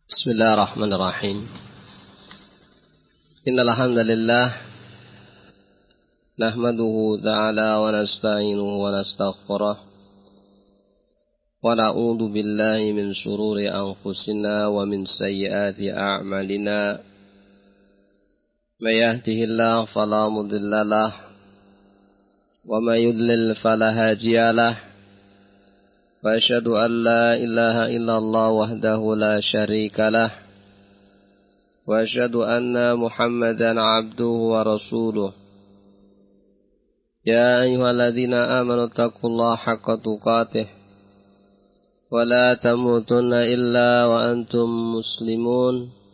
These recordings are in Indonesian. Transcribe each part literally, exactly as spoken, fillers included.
Bismillahirrahmanirrahim. Innal hamdalillah nahmaduhu ta'ala wa nasta'inuhu wa nastaghfiruh wa na'udzu billahi min shururi anfusina wa min sayyiati a'malina. May yahdihillahu fala mudilla lahu wa may yudlil fala hadiya lahu. وأشهد أن لا إله إلا الله وحده لا شريك له وأشهد أن محمدا عبده ورسوله يا أيها الذين آمنوا اتقوا الله حق تقاته ولا تموتن إلا وأنتم مسلمون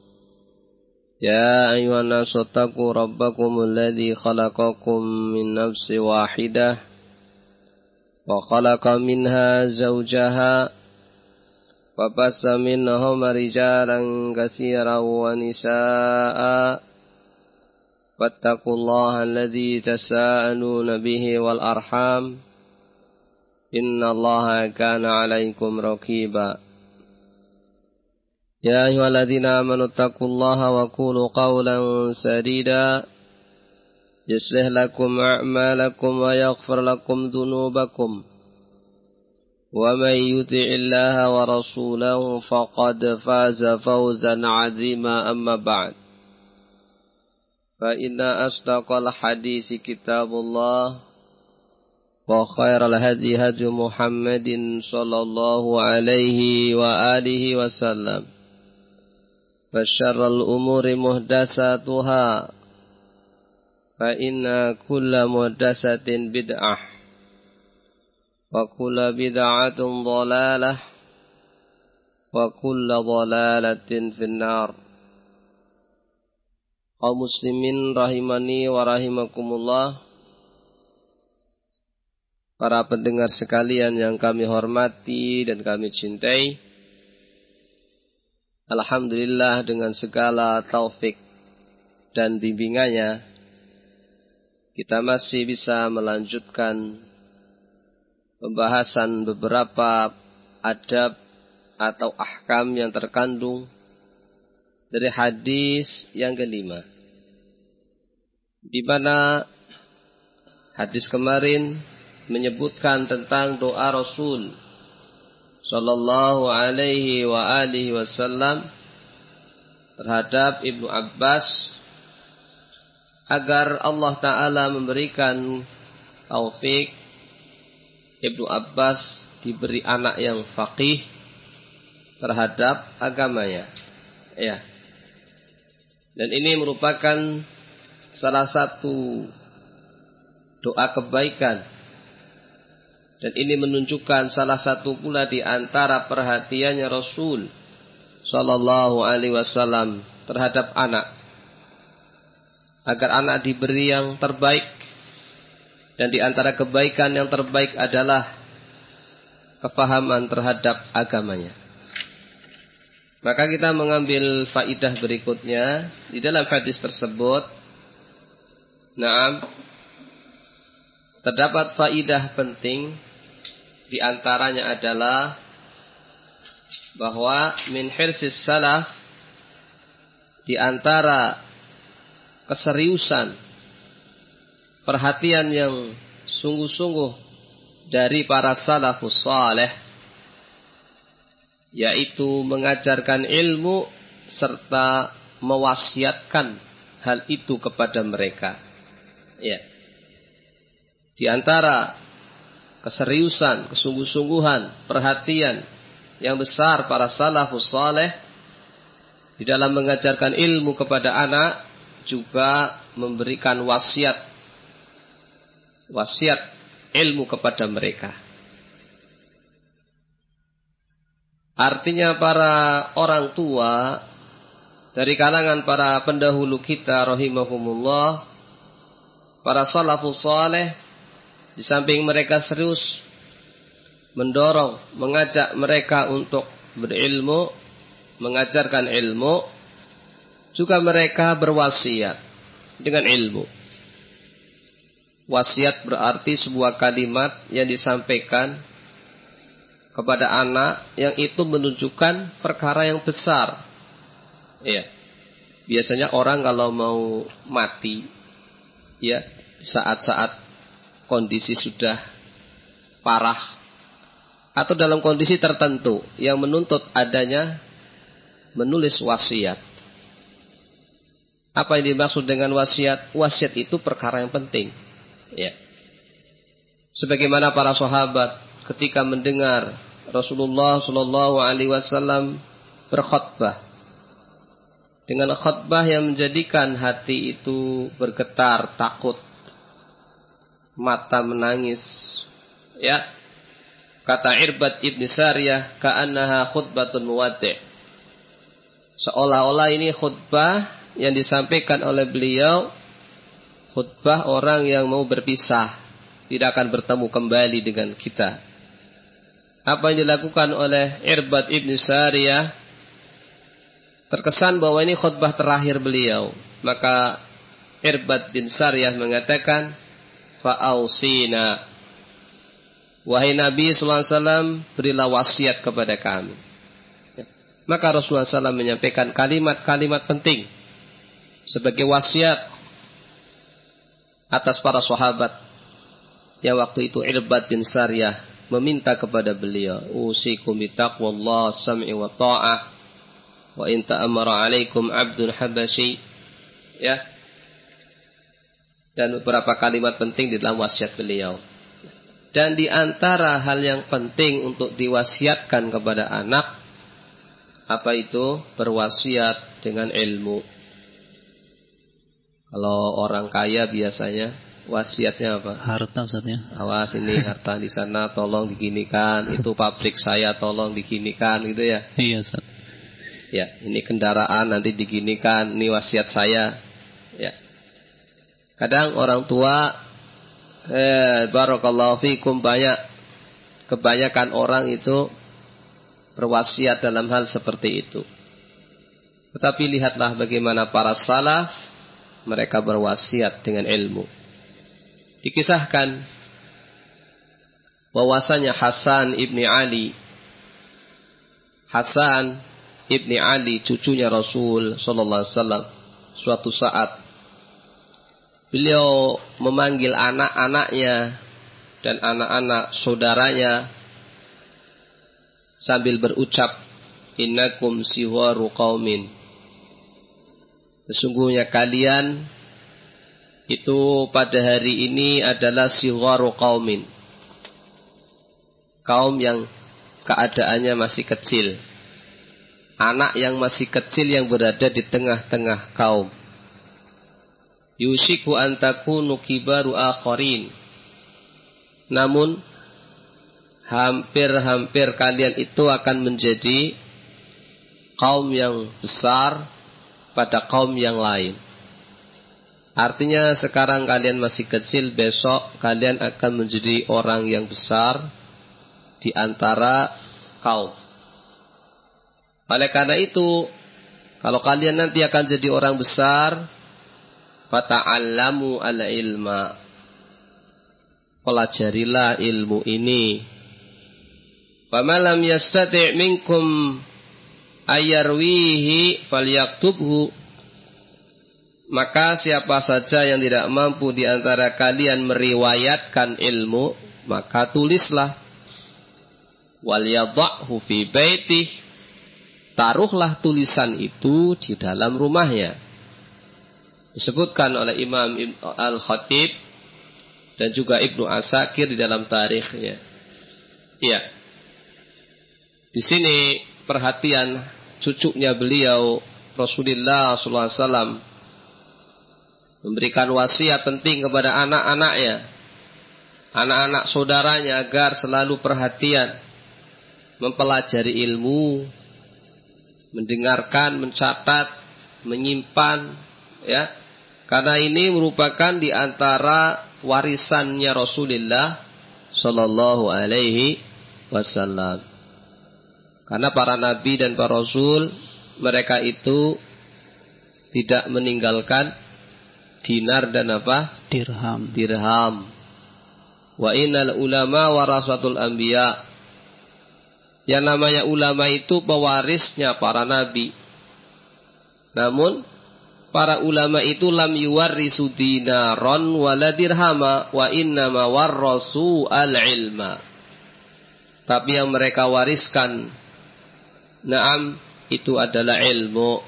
يا أيها الناس اتقوا ربكم الذي خلقكم من نفس واحدة وخلق منها زوجها وبث منهما رجالا كثيرا ونساء واتقوا الله الذي تساءلون به والأرحام إن الله كان عليكم رقيبا يا أيها الذين آمنوا اتقوا الله وقولوا قولا سديدا يصلح لكم أعمالكم ويغفر لكم ذنوبكم ومن يطع الله ورسوله فقد فاز فوزا عظيما أما بعد فإن أصدق الحديث كتاب الله وخير الهدي هدي محمد صلى الله عليه وآله وسلم وشر الأمور محدثاتها فإن كل محدثة بدعة وكل بدعة ضلالة وكل ضلالة في النار. Kaum muslimin rahimani wa rahimakumullah, para pendengar sekalian yang kami hormati dan kami cintai, alhamdulillah dengan segala taufik dan bimbingannya kita masih bisa melanjutkan pembahasan beberapa adab atau ahkam yang terkandung dari hadis yang kelima, di mana hadis kemarin menyebutkan tentang doa Rasul sallallahu alaihi wa alihi wasallam terhadap Ibnu Abbas agar Allah Ta'ala memberikan taufik Ibnu Abbas diberi anak yang faqih terhadap agamanya. Ya. Dan ini merupakan salah satu doa kebaikan. Dan ini menunjukkan salah satu pula di antara perhatiannya Rasul sallallahu alaihi wasallam terhadap anak, agar anak diberi yang terbaik. Dan di antara kebaikan yang terbaik adalah kefahaman terhadap agamanya. Maka kita mengambil faidah berikutnya di dalam hadis tersebut. Naam, terdapat faidah penting, di antaranya adalah bahwa min hirsis salaf, di antara keseriusan, perhatian yang sungguh-sungguh dari para salafus saleh, yaitu mengajarkan ilmu serta mewasiatkan hal itu kepada mereka. Ya. Di antara keseriusan, kesungguh-sungguhan, perhatian yang besar para salafus saleh di dalam mengajarkan ilmu kepada anak, juga memberikan wasiat wasiat ilmu kepada mereka. Artinya para orang tua dari kalangan para pendahulu kita rahimahumullah, para salafus saleh, di samping mereka serius mendorong, mengajak mereka untuk berilmu, mengajarkan ilmu, juga mereka berwasiat dengan ilmu. Wasiat berarti sebuah kalimat yang disampaikan kepada anak yang itu menunjukkan perkara yang besar, Ya. Biasanya orang kalau mau mati, ya, saat-saat kondisi sudah parah atau dalam kondisi tertentu yang menuntut adanya menulis wasiat. Apa yang dimaksud dengan wasiat? Wasiat itu perkara yang penting. Ya. Sebagaimana para sahabat ketika mendengar Rasulullah Shallallahu Alaihi Wasallam berkhutbah dengan khutbah yang menjadikan hati itu bergetar, takut, mata menangis. Ya, kata Irbad ibn Sariyah, ka'annaha khutbatun muwaddi'. Seolah-olah ini khutbah yang disampaikan oleh beliau, khutbah orang yang mau berpisah, tidak akan bertemu kembali dengan kita. Apa yang dilakukan oleh Irbad ibn Sariyah, terkesan bahwa ini khutbah terakhir beliau. Maka Irbad bin Sariyah mengatakan, fa'ausina, wahai Nabi sallallahu alaihi wasallam, berilah wasiat kepada kami. Maka Rasulullah sallallahu alaihi wasallam menyampaikan kalimat-kalimat penting sebagai wasiat atas para sahabat yang waktu itu Irbad bin Sariyah meminta kepada beliau, usikum bitaqwallah sam'i wa ta'ah wa in ta'amara alaikum abdun habasyi. Ya. Dan beberapa kalimat penting di dalam wasiat beliau. Dan di antara hal yang penting untuk diwasiatkan kepada anak, apa itu? Berwasiat dengan ilmu. Kalau orang kaya biasanya wasiatnya apa? Harta, Ustaznya. Awas, ini harta di sana tolong diginikan, itu pabrik saya tolong diginikan, gitu ya. Iya, Ustaz. Ya, ini kendaraan nanti diginikan, ini wasiat saya. Ya. Kadang orang tua, eh, barakallahu fikum, banyak, kebanyakan orang itu berwasiat dalam hal seperti itu. Tetapi lihatlah bagaimana para salaf, mereka berwasiat dengan ilmu. Dikisahkan bahwasanya Hasan ibni Ali, Hasan ibni Ali, cucunya Rasul Sallallahu Alaihi Wasallam, suatu saat beliau memanggil anak-anaknya dan anak-anak saudaranya sambil berucap, innakum siwaru qaumin, sesungguhnya kalian itu pada hari ini adalah siwaru qaumin, kaum yang keadaannya masih kecil, anak yang masih kecil yang berada di tengah-tengah kaum. Yushiku an takunu kibaru akharin, namun hampir-hampir kalian itu akan menjadi kaum yang besar pada kaum yang lain. Artinya sekarang kalian masih kecil, besok kalian akan menjadi orang yang besar di antara kaum. Oleh karena itu, kalau kalian nanti akan jadi orang besar, fata'allamu al-ilma, pelajarilah ilmu ini. Famalam yastati' minkum ayarwihi falyaktubhu, maka siapa saja yang tidak mampu di antara kalian meriwayatkan ilmu, maka tulislah. Wal yadha'hu fi baitih, taruhlah tulisan itu di dalam rumahnya. Disebutkan oleh Imam Al-Khatib dan juga Ibnu Asakir di dalam tarikhnya. Iya. Di sini perhatian cucunya beliau Rasulullah sallallahu alaihi wasallam memberikan wasiat penting kepada anak-anaknya, anak-anak saudaranya, agar selalu perhatian, mempelajari ilmu, mendengarkan, mencatat, menyimpan, ya, karena ini merupakan di antara warisannya Rasulullah Sallallahu Alaihi Wasallam. Karena para nabi dan para rasul, mereka itu tidak meninggalkan dinar dan apa? Dirham. Dirham. Wa innal ulama warasatul anbiya. Yang namanya ulama itu pewarisnya para nabi. Namun para ulama itu lam yuwarrisu dinaron wala dirhama wa innama warrasu al-ilma. Tapi yang mereka wariskan, naam, itu adalah ilmu.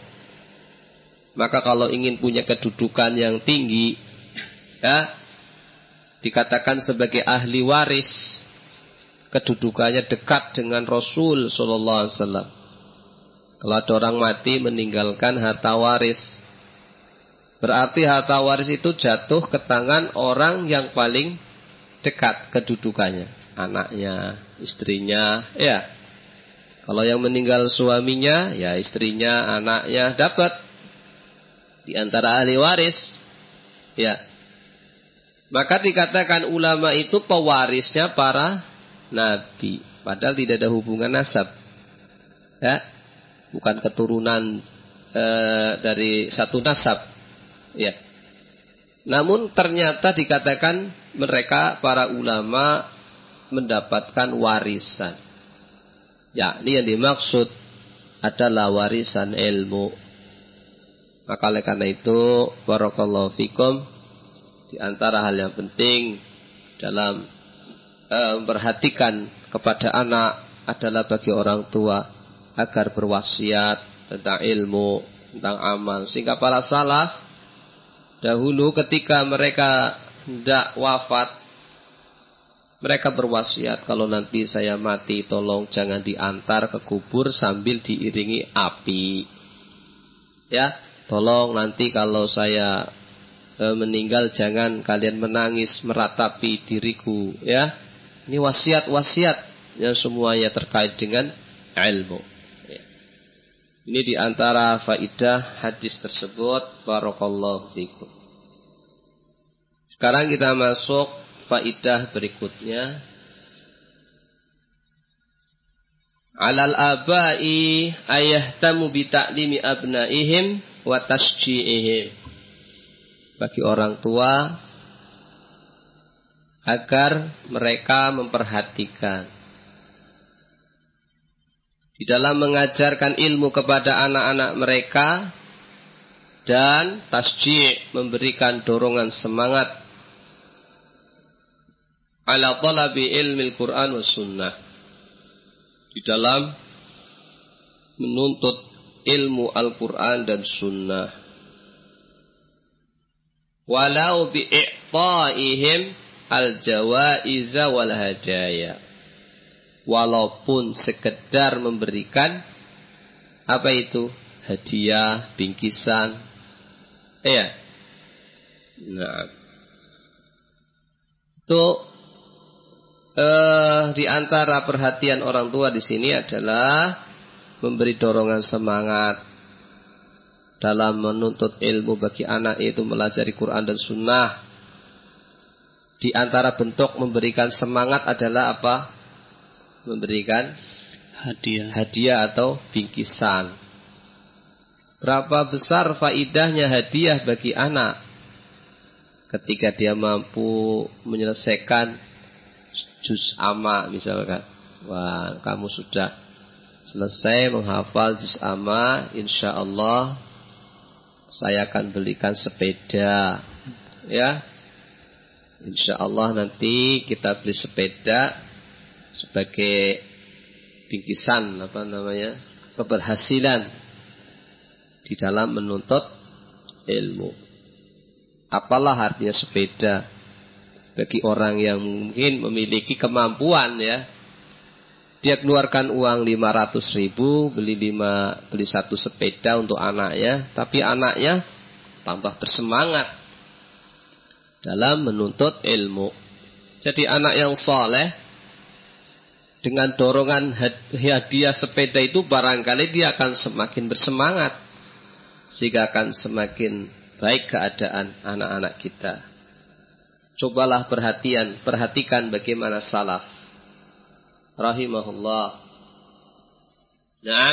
Maka kalau ingin punya kedudukan yang tinggi, ya, dikatakan sebagai ahli waris, kedudukannya dekat dengan Rasul sallallahu alaihi wasallam. Kalau ada orang mati meninggalkan harta waris, berarti harta waris itu jatuh ke tangan orang yang paling dekat kedudukannya, anaknya, istrinya, ya. Kalau yang meninggal suaminya, ya istrinya, anaknya dapat di antara ahli waris, ya. Maka dikatakan ulama itu pewarisnya para nabi, padahal tidak ada hubungan nasab, ya, bukan keturunan e, dari satu nasab, ya. Namun ternyata dikatakan mereka para ulama mendapatkan warisan, ya, ini yang dimaksud adalah warisan ilmu. Maka oleh karena itu, barakallahu fikum, di antara hal yang penting dalam e, memperhatikan kepada anak adalah bagi orang tua agar berwasiat tentang ilmu, tentang amal. Sehingga para salaf dahulu ketika mereka hendak wafat, mereka berwasiat, kalau nanti saya mati tolong jangan diantar ke kubur sambil diiringi api, ya. Tolong nanti kalau saya e, meninggal jangan kalian menangis meratapi diriku, ya. Ini wasiat-wasiat yang semuanya terkait dengan ilmu, ya. Ini diantara faidah hadis tersebut. Barakallahu fikum. Sekarang kita masuk faidah berikutnya. Alal abai ayahtamu bi ta'limi abnaihim wa tasji'ihim. Bagi orang tua agar mereka memperhatikan di dalam mengajarkan ilmu kepada anak-anak mereka dan tasji', memberikan dorongan semangat ala talabi ilmil Quran was sunnah, di dalam menuntut ilmu Al-Quran dan Sunnah. Walau bi'i'ta'ihim al-jawaiza wal hadaya. Walaupun sekedar memberikan apa itu? Hadiah, bingkisan. Ya. Nah. Itu eh, di antara perhatian orang tua di sini adalah memberi dorongan semangat dalam menuntut ilmu bagi anak, yaitu melajari Quran dan Sunnah. Di antara bentuk memberikan semangat adalah apa? Memberikan hadiah, hadiah atau bingkisan. Berapa besar faidahnya hadiah bagi anak ketika dia mampu menyelesaikan juz amma misalkan. Wah, kamu sudah selesai menghafal juz amma, insya Allah saya akan belikan sepeda, ya. Insya Allah nanti kita beli sepeda sebagai bingkisan, apa namanya, keberhasilan di dalam menuntut ilmu. Apalah artinya sepeda bagi orang yang mungkin memiliki kemampuan, ya. Dia keluarkan uang lima ratus ribu, beli lima, beli satu sepeda untuk anaknya, tapi anaknya tambah bersemangat dalam menuntut ilmu. Jadi anak yang soleh dengan dorongan hadiah sepeda itu barangkali dia akan semakin bersemangat, sehingga akan semakin baik keadaan anak-anak kita. Cobalah perhatian, perhatikan bagaimana salaf rahimahullah. Nah,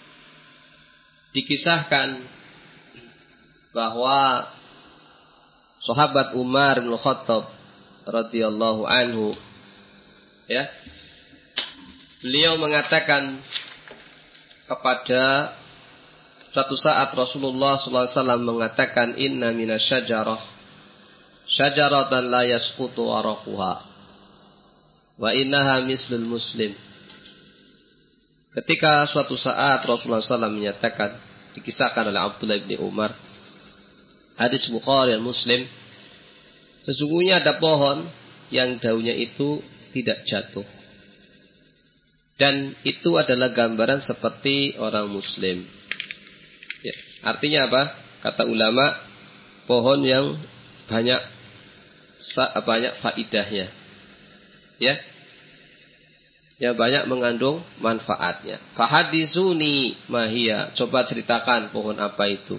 dikisahkan bahwa sahabat Umar bin Khattab radhiyallahu anhu, ya, beliau mengatakan kepada suatu saat Rasulullah sallallahu alaihi wasallam mengatakan, inna minasyajarah syajaratan la yasqutu waraquha wa innaha mislul muslim. Ketika suatu saat Rasulullah sallallahu alaihi wasallam menyatakan, dikisahkan oleh Abdullah bin Umar, hadis Bukhari dan Muslim, sesungguhnya ada pohon yang daunnya itu tidak jatuh. Dan itu adalah gambaran seperti orang muslim. Ya, artinya apa? Kata ulama, pohon yang banyak banyak faidahnya. Ya. Yang banyak mengandung manfaatnya. Fahadisuni mahia. Coba ceritakan pohon apa itu.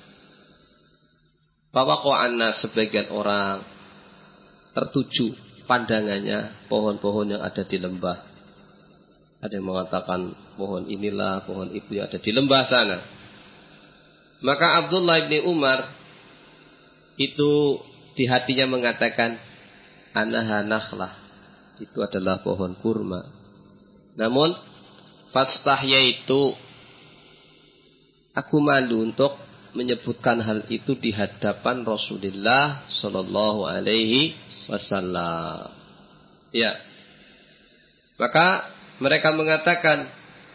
Fawaqa'anna, sebagian orang tertuju pandangannya pohon-pohon yang ada di lembah. Ada yang mengatakan pohon inilah, pohon itu yang ada di lembah sana. Maka Abdullah bin Umar itu di hatinya mengatakan, anaha nakhlah, itu adalah pohon kurma. Namun fastahya itu, aku malu untuk menyebutkan hal itu di hadapan Rasulullah sallallahu alaihi wasallam. Ya. Maka mereka mengatakan,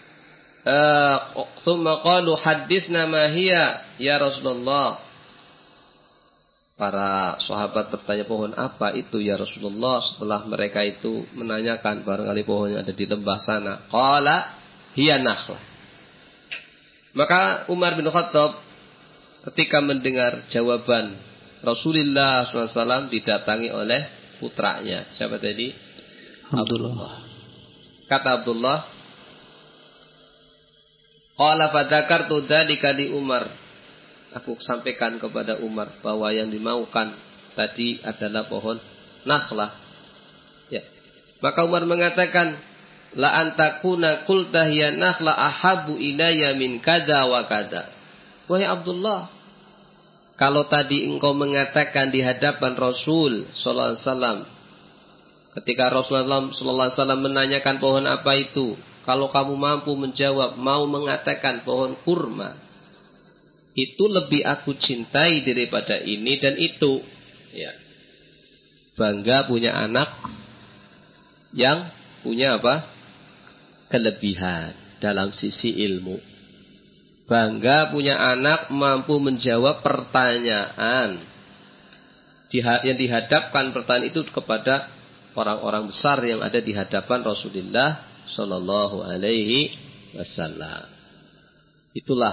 "Tsumma qalu hadditsna ma hiya ya Rasulullah." Para sahabat bertanya, pohon apa itu ya Rasulullah? Setelah mereka itu menanyakan, barangkali pohon yang ada di lembah sana. Qala hiya nakhlah. Maka Umar bin Khattab ketika mendengar jawaban Rasulullah sallallahu alaihi wasallam didatangi oleh putranya. Siapa tadi? Abdullah. Kata Abdullah, qala fadzakartu dzalika li Umar. Aku sampaikan kepada Umar bahwa yang dimaukan tadi adalah pohon nakhlah. Ya. Maka Umar mengatakan, la antakuna qulta hiya nakhla ahabbu ilayya min kada wa kada. Wahai Abdullah, kalau tadi engkau mengatakan di hadapan Rasul sallallahu alaihi wasallam, ketika Rasulullah sallallahu alaihi wasallam menanyakan pohon apa itu, kalau kamu mampu menjawab, mau mengatakan pohon kurma, itu lebih aku cintai daripada ini dan itu. Ya. Bangga punya anak yang punya apa? Kelebihan dalam sisi ilmu. Bangga punya anak mampu menjawab pertanyaan yang dihadapkan pertanyaan itu kepada orang-orang besar yang ada di hadapan Rasulullah Sallallahu Alaihi Wasallam. Itulah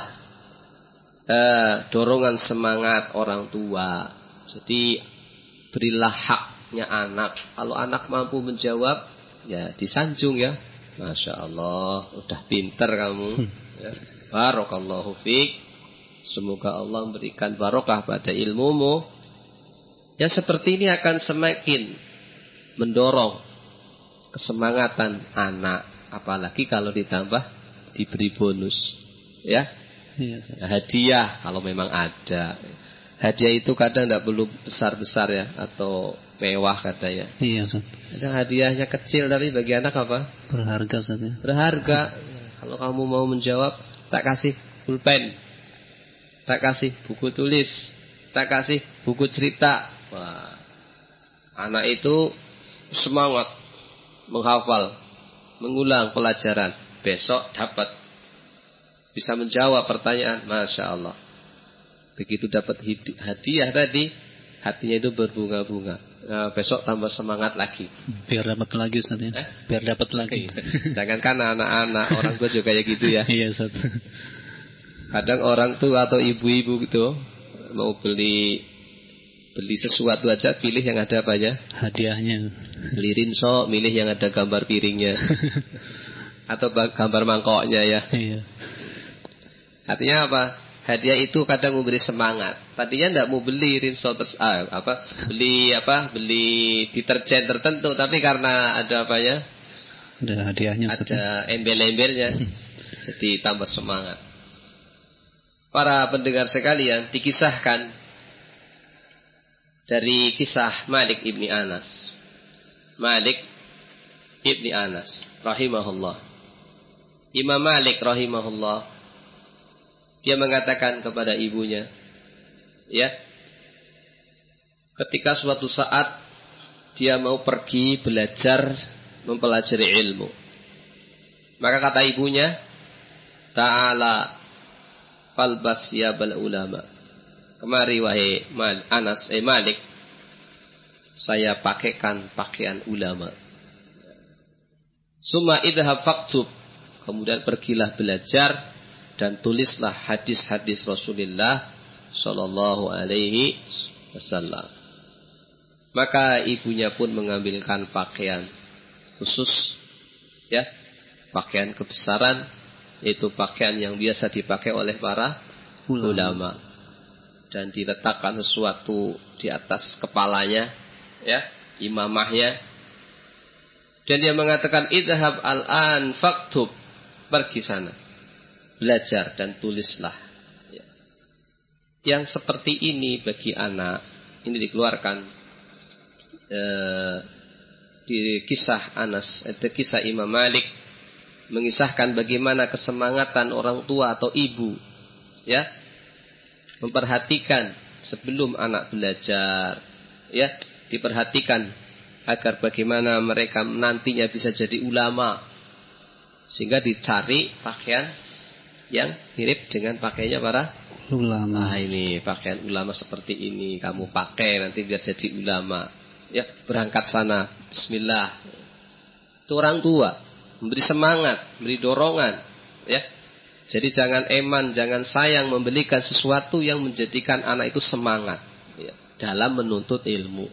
eh, dorongan semangat orang tua. Jadi berilah haknya anak. Kalau anak mampu menjawab, ya disanjung ya. Masya Allah, udah pinter kamu. Ya. Barakallahu fiik. Semoga Allah memberikan barokah pada ilmumu. Yang seperti ini akan semakin mendorong kesemangatan anak, apalagi kalau ditambah diberi bonus, ya, iya, hadiah kalau memang ada. Hadiah itu kadang tidak perlu besar-besar ya, atau mewah katanya. Iya, kadang hadiahnya kecil tapi bagi anak apa? Berharga, ya. Berharga. Kalau kamu mau menjawab, tak kasih pulpen, tak kasih buku tulis, tak kasih buku cerita. Wah, anak itu semangat menghafal, mengulang pelajaran. Besok dapat bisa menjawab pertanyaan. Masya Allah. Begitu dapat hadiah tadi, hatinya itu berbunga-bunga. Nah, besok tambah semangat lagi. Biar dapat lagi, Ustaz ya. Eh? Biar dapat lagi. Jangankan anak-anak, orang tua juga kayak gitu ya. Iya, Ustaz. Kadang orang tua atau ibu-ibu gitu mau beli Beli sesuatu aja, pilih yang ada apanya? Hadiahnya. Beli rinso, milih yang ada gambar piringnya. Atau gambar mangkoknya ya. Iya. Artinya apa? Hadiah itu kadang memberi semangat. Tadinya tidak mau beli rinso ters, ah, apa? Beli apa? Beli deterjen tertentu, tapi karena ada apanya? Ada hadiahnya. Ada embel-embelnya. Jadi tambah semangat. Para pendengar sekalian, dikisahkan dari kisah Malik ibni Anas. Malik ibni Anas rahimahullah. Imam Malik rahimahullah Dia mengatakan kepada ibunya, ya, ketika suatu saat dia mau pergi belajar mempelajari ilmu, maka kata ibunya, ta'ala falbas ya bal ulama. Kemari wahai Anas eh Malik, saya pakaikan pakaian ulama. Summa idhab faktub, kemudian pergilah belajar dan tulislah hadis-hadis Rasulullah sallallahu alaihi wasallam. Maka ibunya pun mengambilkan pakaian khusus, ya, pakaian kebesaran, yaitu pakaian yang biasa dipakai oleh para ulama, ulama. Dan diletakkan sesuatu di atas kepalanya, ya, imamahnya. Dan dia mengatakan, idhab al-an faktub, pergi sana, belajar dan tulislah. Ya. Yang seperti ini bagi anak, ini dikeluarkan eh, di kisah Anas, itu kisah Imam Malik, mengisahkan bagaimana kesemangatan orang tua atau ibu, ya, memperhatikan sebelum anak belajar, ya, diperhatikan agar bagaimana mereka nantinya bisa jadi ulama, sehingga dicari pakaian yang mirip dengan pakaiannya para ulama. Nah, ini pakaian ulama seperti ini kamu pakai nanti biar jadi ulama, ya, berangkat sana, bismillah. Itu orang tua memberi semangat, memberi dorongan, ya. Jadi jangan eman, jangan sayang membelikan sesuatu yang menjadikan anak itu semangat, ya, dalam menuntut ilmu.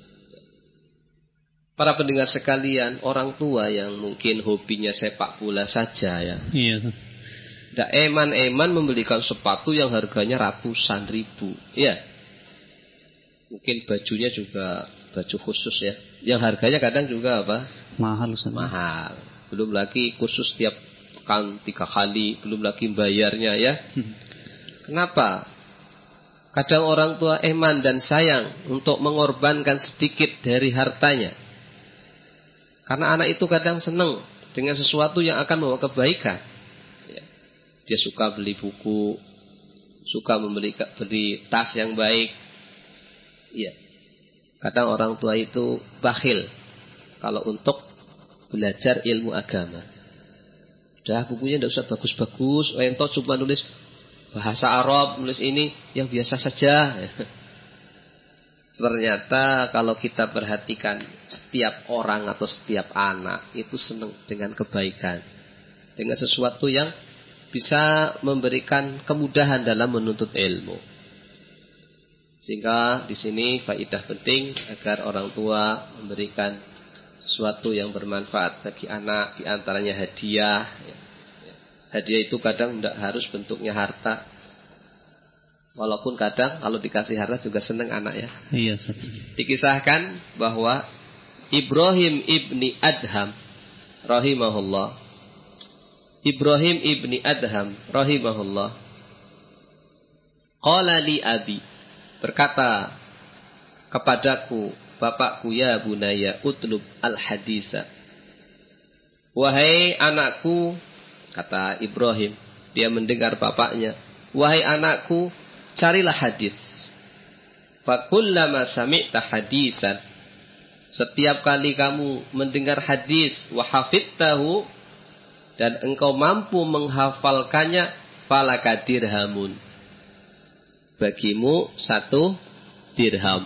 Para pendengar sekalian, orang tua yang mungkin hobinya sepak bola saja, ya, iya, tidak eman-eman membelikan sepatu yang harganya ratusan ribu, ya. Mungkin bajunya juga baju khusus, ya, yang harganya kadang juga apa? Mahal, sama. Mahal. Belum lagi khusus tiap pekan tiga kali, belum lagi bayarnya, ya. Hmm. Kenapa? Kadang orang tua eman dan sayang untuk mengorbankan sedikit dari hartanya, karena anak itu kadang senang dengan sesuatu yang akan membawa kebaikan. Ya. Dia suka beli buku, suka membeli beli tas yang baik. Ya. Kadang orang tua itu bakhil kalau untuk belajar ilmu agama. Udah, bukunya tidak usah bagus-bagus, ento cuma nulis bahasa Arab, nulis ini yang biasa saja. Ternyata kalau kita perhatikan, setiap orang atau setiap anak itu senang dengan kebaikan, dengan sesuatu yang bisa memberikan kemudahan dalam menuntut ilmu. Sehingga di sini faidah penting agar orang tua memberikan sesuatu yang bermanfaat bagi anak, di antaranya hadiah. Hadiah itu kadang tidak harus bentuknya harta, walaupun kadang kalau dikasih harta juga senang anak, ya. Iya. Dikisahkan bahwa Ibrahim ibni Adham rahimahullah, Ibrahim ibni Adham rahimahullah, qala li abi, berkata kepadaku bapakku, ya bunaya utlub al hadisa, wahai anakku, kata Ibrahim, dia mendengar bapaknya, wahai anakku, carilah hadis. Fakullama sami'ta hadisan, setiap kali kamu mendengar hadis, wa hafidtahu, dan engkau mampu menghafalkannya, falaka dirhamun, bagimu satu dirham.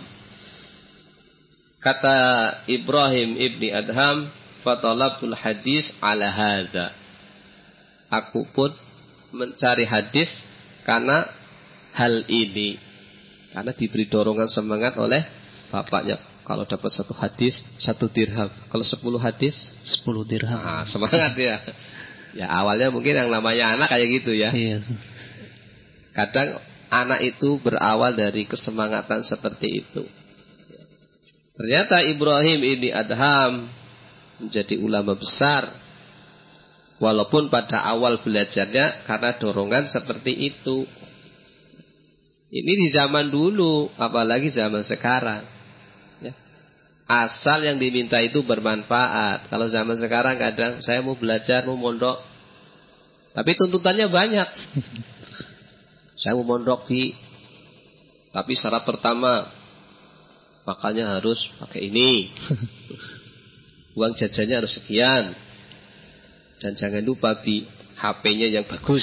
Kata Ibrahim ibni Adham, fatalabtul hadis ala hadza, aku pun mencari hadis karena hal ini, karena diberi dorongan semangat oleh bapaknya. Kalau dapat satu hadis satu dirham, kalau sepuluh hadis sepuluh dirham. Nah, semangat ya. Ya awalnya mungkin yang namanya anak kayak gitu, ya. Iya. Kadang anak itu berawal dari kesemangatan seperti itu. Ternyata Ibrahim ini Adham menjadi ulama besar, walaupun pada awal belajarnya karena dorongan seperti itu. Ini di zaman dulu, apalagi zaman sekarang, ya. Asal yang diminta itu bermanfaat. Kalau zaman sekarang kadang saya mau belajar, mau mondok, tapi tuntutannya banyak. Saya mau mondok Bi, tapi syarat pertama makannya harus pakai ini. Uang jajannya harus sekian. Dan jangan lupa Bi, H P-nya yang bagus.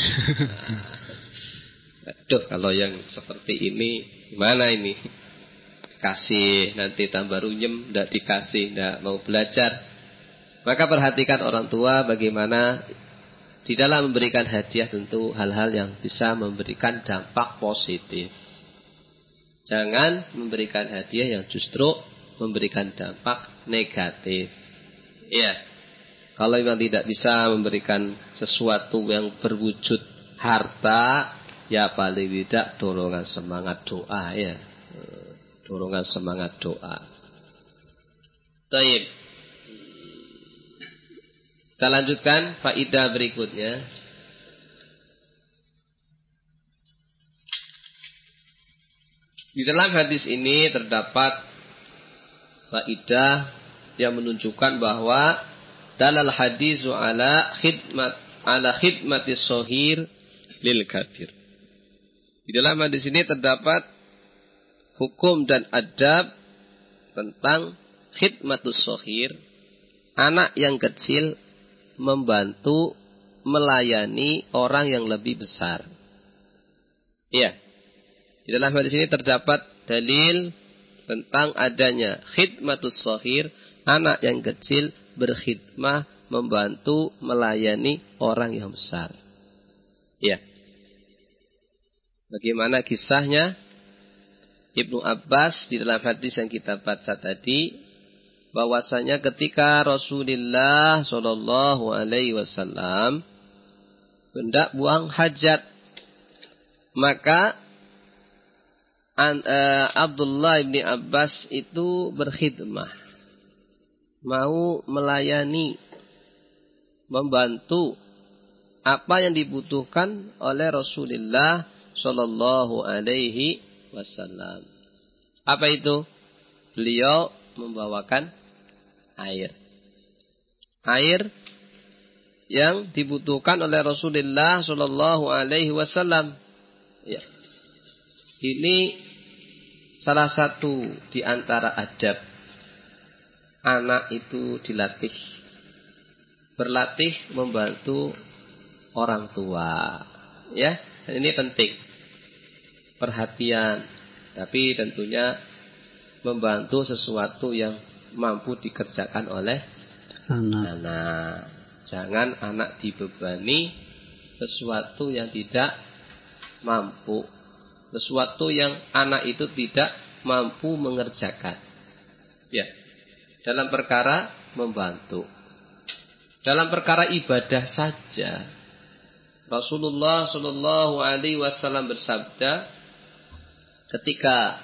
Nah, aduh, kalau yang seperti ini gimana ini? Dikasih nanti tambah runyem, tidak dikasih, tidak mau belajar. Maka perhatikan orang tua bagaimana di dalam memberikan hadiah, tentu hal-hal yang bisa memberikan dampak positif. Jangan memberikan hadiah yang justru memberikan dampak negatif. Ya, kalau memang tidak bisa memberikan sesuatu yang berwujud harta, ya paling tidak dorongan semangat doa ya. Dorongan semangat doa. Baik. Kita lanjutkan faedah berikutnya. Di dalam hadis ini terdapat faedah yang menunjukkan bahwa dalal hadisu ala khidmat ala khidmatis sohir lil kabir. Di dalam hadis ini terdapat hukum dan adab tentang khidmatus sohir, anak yang kecil membantu melayani orang yang lebih besar. Iya. Di dalam hadis ini terdapat dalil tentang adanya khidmatus sohir, anak yang kecil berkhidmah, membantu melayani orang yang besar. Iya. Bagaimana kisahnya? Ibnu Abbas di dalam hadis yang kita baca tadi, bahwasanya ketika Rasulullah Shallallahu Alaihi Wasallam hendak buang hajat, maka an, uh, Abdullah bin Abbas itu berkhidmah, mau melayani, membantu apa yang dibutuhkan oleh Rasulullah Shallallahu Alaihi Wasallam. Apa itu? Beliau membawakan air. Air yang dibutuhkan oleh Rasulullah Shallallahu Alaihi Wasallam. Ya. Ini salah satu di antara adab anak itu dilatih, berlatih membantu orang tua. Ya, dan ini penting. Perhatian, tapi tentunya membantu sesuatu yang mampu dikerjakan oleh anak. anak. Jangan anak dibebani sesuatu yang tidak mampu, sesuatu yang anak itu tidak mampu mengerjakan. Ya, dalam perkara membantu, dalam perkara ibadah saja, Rasulullah Shallallahu Alaihi Wasallam bersabda ketika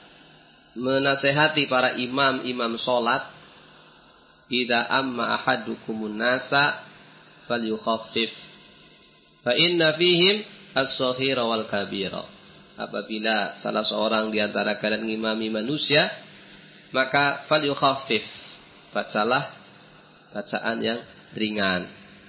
menasehati para imam-imam sholat, idza amma ahadukumun nasa falyukhaffif fa inna fihim as-saghira wal kabira. Apabila salah seorang di antara kalian ngimami manusia, maka falyukhaffif, bacalah bacaan yang ringan,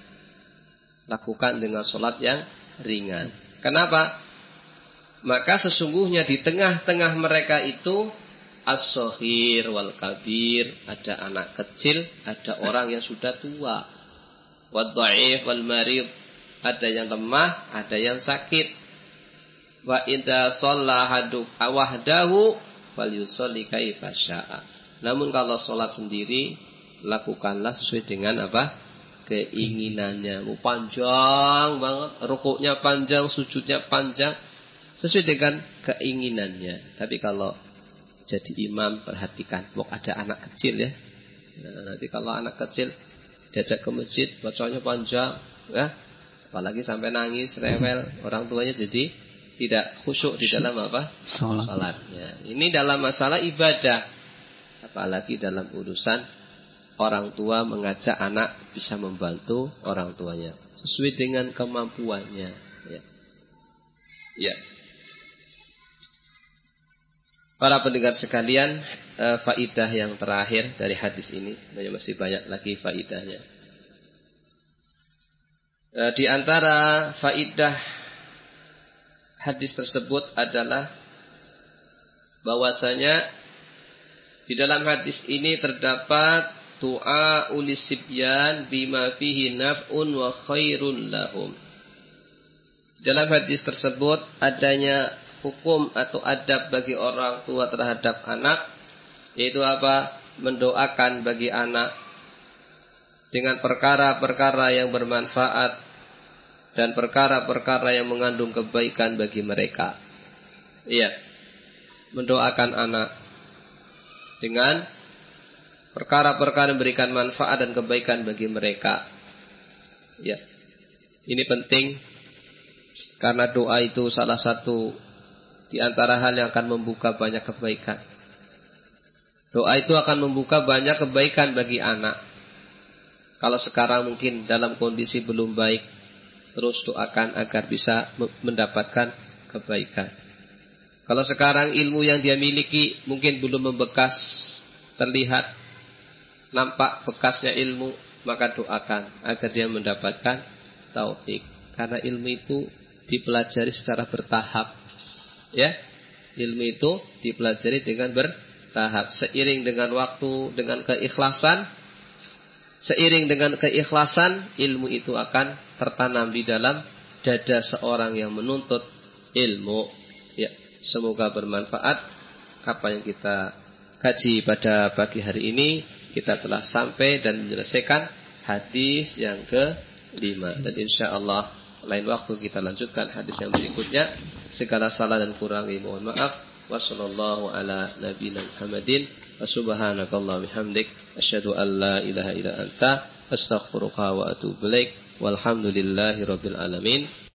lakukan dengan sholat yang ringan. Kenapa? Maka sesungguhnya di tengah-tengah mereka itu as-saghir wal kabir, ada anak kecil, ada orang yang sudah tua. Wad-dha'if wal marid, ada yang lemah, ada yang sakit. Wa idza shalla ahadu wahdahu falyusalli kaifa syaa. Namun kalau salat sendiri, lakukanlah sesuai dengan apa? Keinginannya. Mau panjang banget, rukuknya panjang, sujudnya panjang, sesuai dengan keinginannya. Tapi kalau jadi imam, perhatikan, wong ada anak kecil ya. Nah, nanti kalau anak kecil diajak ke masjid, bacanya panjang, ya, apalagi sampai nangis, rewel, orang tuanya jadi tidak khusyuk di dalam apa? Salat. Salatnya. Ini dalam masalah ibadah, apalagi dalam urusan orang tua mengajak anak bisa membantu orang tuanya sesuai dengan kemampuannya. Ya. Ya. Para pendengar sekalian, eh, faidah yang terakhir dari hadis ini, masih banyak lagi faidahnya. Eh, di antara faidah hadis tersebut adalah bahwasanya di dalam hadis ini terdapat doa ulisibyan bima fihi naf'un wa khairun lahum. Dalam hadis tersebut adanya hukum atau adab bagi orang tua terhadap anak, yaitu apa? Mendoakan bagi anak dengan perkara-perkara yang bermanfaat dan perkara-perkara yang mengandung kebaikan bagi mereka. Iya, mendoakan anak dengan perkara-perkara yang memberikan manfaat dan kebaikan bagi mereka. Ya, ini penting karena doa itu salah satu di antara hal yang akan membuka banyak kebaikan. Doa itu akan membuka banyak kebaikan bagi anak. Kalau sekarang mungkin dalam kondisi belum baik, terus doakan agar bisa mendapatkan kebaikan. Kalau sekarang ilmu yang dia miliki mungkin belum membekas, terlihat, nampak bekasnya ilmu, maka doakan agar dia mendapatkan taufik. Karena ilmu itu dipelajari secara bertahap. Ya, ilmu itu dipelajari dengan bertahap. Seiring dengan waktu, dengan keikhlasan, seiring dengan keikhlasan, ilmu itu akan tertanam di dalam dada seorang yang menuntut ilmu. Ya, semoga bermanfaat apa yang kita kaji pada pagi hari ini. Kita telah sampai dan menyelesaikan hadis yang kelima. Dan insya Allah lain waktu kita lanjutkan hadis yang berikutnya. Segala salah dan kurang mohon maaf. Wassallallahu ala nabiyina Muhammadin. Wa subhanakallah bihamdik. Asyhadu an la ilaha illa anta. Astaghfiruka wa atubu ilaik. Walhamdulillahi rabbil alamin.